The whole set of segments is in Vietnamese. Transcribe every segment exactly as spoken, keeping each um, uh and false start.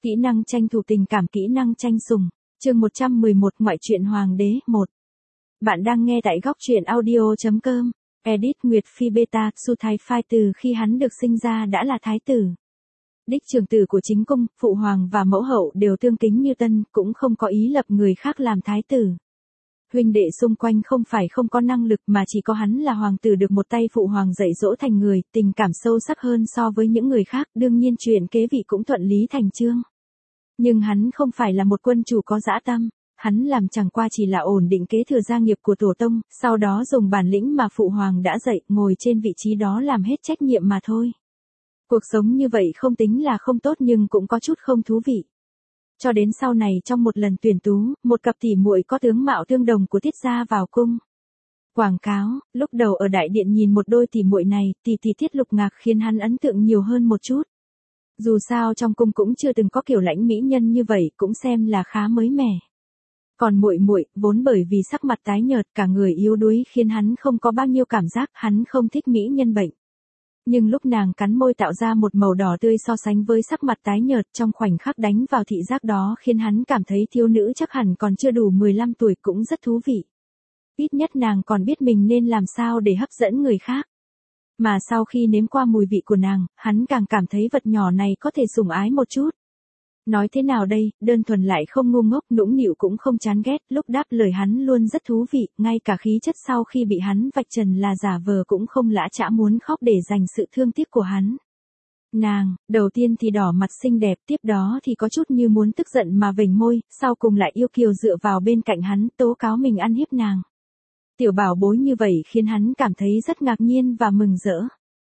Kỹ năng tranh thủ tình cảm, kỹ năng tranh sủng. Chương một trăm mười một, ngoại truyện hoàng đế một. Bạn đang nghe tại góc truyện audio chấm com. Edit Nguyệt Phi Beta, Su Thái Phai từ khi hắn được sinh ra đã là thái tử. Đích trưởng tử của chính cung, phụ hoàng và mẫu hậu đều tương kính như tân, cũng không có ý lập người khác làm thái tử. Huynh đệ xung quanh không phải không có năng lực mà chỉ có hắn là hoàng tử được một tay phụ hoàng dạy dỗ thành người, tình cảm sâu sắc hơn so với những người khác, đương nhiên chuyện kế vị cũng thuận lý thành chương. Nhưng hắn không phải là một quân chủ có dã tâm, hắn làm chẳng qua chỉ là ổn định kế thừa gia nghiệp của tổ tông, sau đó dùng bản lĩnh mà phụ hoàng đã dạy, ngồi trên vị trí đó làm hết trách nhiệm mà thôi. Cuộc sống như vậy không tính là không tốt nhưng cũng có chút không thú vị. Cho đến sau này trong một lần tuyển tú, một cặp tỉ muội có tướng mạo tương đồng của Tiết gia vào cung. Quảng cáo, lúc đầu ở đại điện nhìn một đôi tỉ muội này, tỷ tỷ Tiết Lục Ngạc khiến hắn ấn tượng nhiều hơn một chút. Dù sao trong cung cũng chưa từng có kiểu lãnh mỹ nhân như vậy, cũng xem là khá mới mẻ. Còn muội muội, vốn bởi vì sắc mặt tái nhợt, cả người yếu đuối khiến hắn không có bao nhiêu cảm giác, hắn không thích mỹ nhân bệnh. Nhưng lúc nàng cắn môi tạo ra một màu đỏ tươi so sánh với sắc mặt tái nhợt trong khoảnh khắc đánh vào thị giác đó khiến hắn cảm thấy thiếu nữ chắc hẳn còn chưa đủ mười lăm tuổi cũng rất thú vị. Ít nhất nàng còn biết mình nên làm sao để hấp dẫn người khác. Mà sau khi nếm qua mùi vị của nàng, hắn càng cảm thấy vật nhỏ này có thể sủng ái một chút. Nói thế nào đây, đơn thuần lại không ngu ngốc, nũng nịu cũng không chán ghét, lúc đáp lời hắn luôn rất thú vị, ngay cả khí chất sau khi bị hắn vạch trần là giả vờ cũng không lã chã muốn khóc để dành sự thương tiếc của hắn. Nàng, đầu tiên thì đỏ mặt xinh đẹp, tiếp đó thì có chút như muốn tức giận mà vểnh môi, sau cùng lại yêu kiều dựa vào bên cạnh hắn, tố cáo mình ăn hiếp nàng. Tiểu bảo bối như vậy khiến hắn cảm thấy rất ngạc nhiên và mừng rỡ.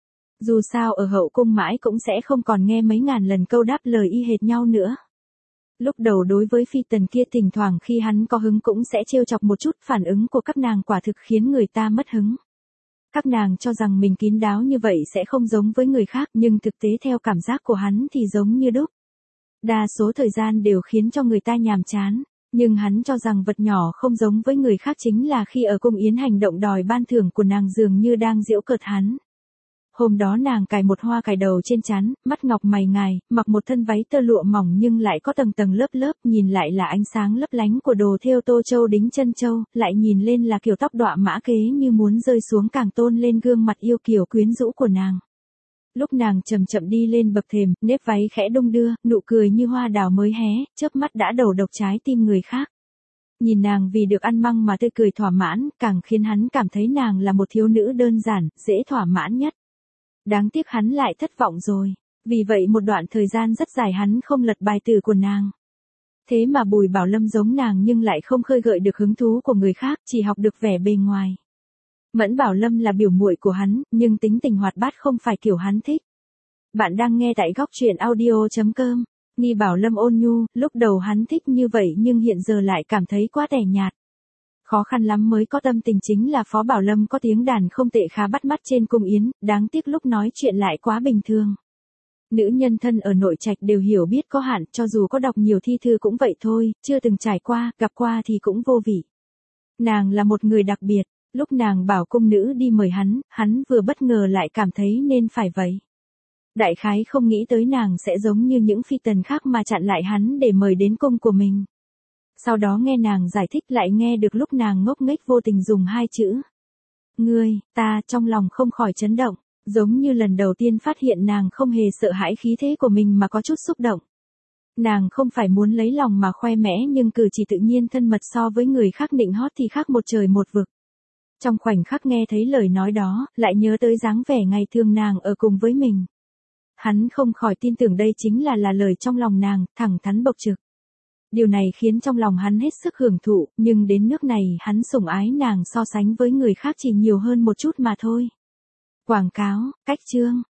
Dù sao ở hậu cung mãi cũng sẽ không còn nghe mấy ngàn lần câu đáp lời y hệt nhau nữa. Lúc đầu đối với phi tần kia thỉnh thoảng khi hắn có hứng cũng sẽ trêu chọc một chút, phản ứng của các nàng quả thực khiến người ta mất hứng. Các nàng cho rằng mình kín đáo như vậy sẽ không giống với người khác nhưng thực tế theo cảm giác của hắn thì giống như đúc. Đa số thời gian đều khiến cho người ta nhàm chán. Nhưng hắn cho rằng vật nhỏ không giống với người khác chính là khi ở cung yến hành động đòi ban thưởng của nàng dường như đang giễu cợt hắn. Hôm đó nàng cài một hoa cài đầu trên trán, mắt ngọc mày ngài, mặc một thân váy tơ lụa mỏng nhưng lại có tầng tầng lớp lớp, nhìn lại là ánh sáng lấp lánh của đồ thêu tô châu đính chân châu, lại nhìn lên là kiểu tóc đọa mã kế như muốn rơi xuống càng tôn lên gương mặt yêu kiều quyến rũ của nàng. Lúc nàng chậm chậm đi lên bậc thềm, nếp váy khẽ đung đưa, nụ cười như hoa đào mới hé, chớp mắt đã đầu độc trái tim người khác. Nhìn nàng vì được ăn măng mà tươi cười thỏa mãn, càng khiến hắn cảm thấy nàng là một thiếu nữ đơn giản, dễ thỏa mãn nhất. Đáng tiếc hắn lại thất vọng rồi, vì vậy một đoạn thời gian rất dài hắn không lật bài tử của nàng. Thế mà Bùi Bảo Lâm giống nàng nhưng lại không khơi gợi được hứng thú của người khác, chỉ học được vẻ bề ngoài. Mẫn Bảo Lâm là biểu muội của hắn, nhưng tính tình hoạt bát không phải kiểu hắn thích. Bạn đang nghe tại góc truyện audio chấm com. Nghi Bảo Lâm ôn nhu, lúc đầu hắn thích như vậy nhưng hiện giờ lại cảm thấy quá tẻ nhạt. Khó khăn lắm mới có tâm tình chính là Phó Bảo Lâm có tiếng đàn không tệ khá bắt mắt trên cung yến, đáng tiếc lúc nói chuyện lại quá bình thường. Nữ nhân thân ở nội trạch đều hiểu biết có hạn, cho dù có đọc nhiều thi thư cũng vậy thôi, chưa từng trải qua, gặp qua thì cũng vô vị. Nàng là một người đặc biệt. Lúc nàng bảo cung nữ đi mời hắn, hắn vừa bất ngờ lại cảm thấy nên phải vậy. Đại khái không nghĩ tới nàng sẽ giống như những phi tần khác mà chặn lại hắn để mời đến cung của mình. Sau đó nghe nàng giải thích lại nghe được lúc nàng ngốc nghếch vô tình dùng hai chữ. Ngươi, ta trong lòng không khỏi chấn động, giống như lần đầu tiên phát hiện nàng không hề sợ hãi khí thế của mình mà có chút xúc động. Nàng không phải muốn lấy lòng mà khoe mẽ nhưng cử chỉ tự nhiên thân mật so với người khác nịnh hót thì khác một trời một vực. Trong khoảnh khắc nghe thấy lời nói đó, lại nhớ tới dáng vẻ ngày thường nàng ở cùng với mình. Hắn không khỏi tin tưởng đây chính là là lời trong lòng nàng, thẳng thắn bộc trực. Điều này khiến trong lòng hắn hết sức hưởng thụ, nhưng đến nước này hắn sủng ái nàng so sánh với người khác chỉ nhiều hơn một chút mà thôi. Quảng cáo, cách chương,